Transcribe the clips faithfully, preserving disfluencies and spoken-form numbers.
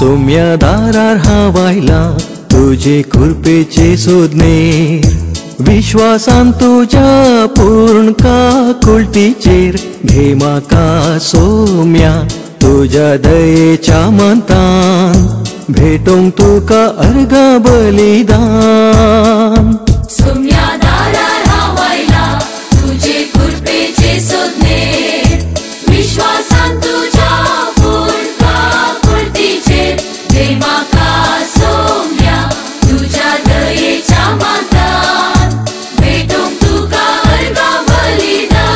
सौम्या दारार हावायला तुझे कृपेचे सोदनेर, विश्वासान तुझ्या पूर्ण काकुळतीचेर घे म्हाका सौम्या तुझ्या दयेच्या मंतान, भेटोंक तुका अर्घा बलिदान. सौम्या दारार हावायला तुझे कृपेचे सोदनेर, विश्वासान तुझ्या पूर्ण काकुळतीचेर घे म्हाका सौम्या तुझ्या दयेच्या मंतान, भेटोंक तुका अर्घा बलिदान.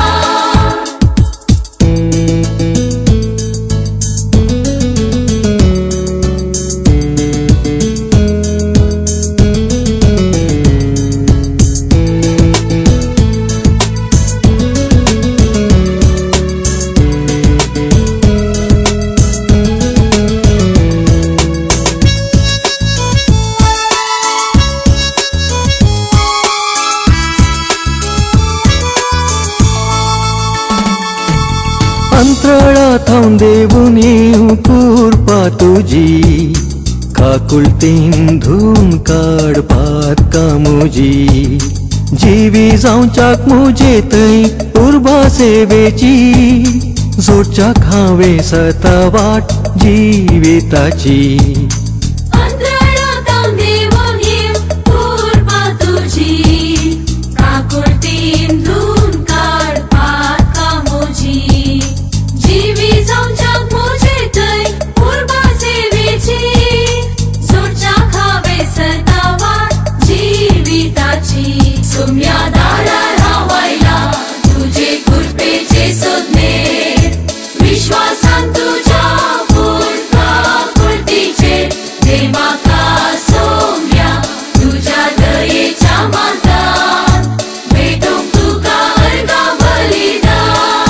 अंतराळात हांव देवून येऊ कृपा तुजी, काकुळतीन धुवन काडपात कामुजी. जिवी जावच्याक मुजे थंय उर्बा सेवेची, जोडच्याक हांवें सता वाट जिविताची. अंतराळात हांव देवून येऊ कृपा तुजी, काकुळतीन धुवन काडपात कामुजी. जिवी जावच्याक मुजे थंय उर्बा सेवेची, जोडच्याक हांवें सता वाट जिविताची. सौम्या दारार हावायला तुझे कृपेचे सोदनेर, विश्वासान तुझ्या पूर्ण काकुळतीचेर घे म्हाका सौम्या तुझ्या दयेच्या मंतान, भेटोंक तुका अर्घा बलिदान.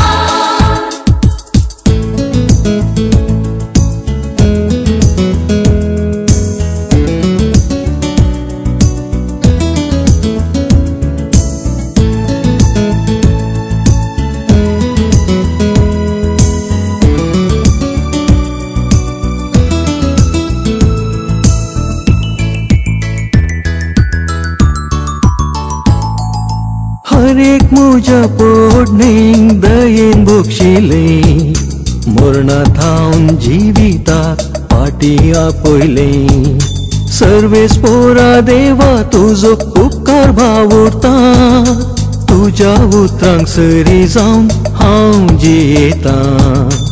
हर एक म्हज्या पोडणेक दयेन बक्षिले, मरणांत हांव जिविताक फाटी आपयले. सर्वेस पोरा देवा तुजो उपकार भावुरता, तुज्या उतरांक सरी जावन हांव जियेतां.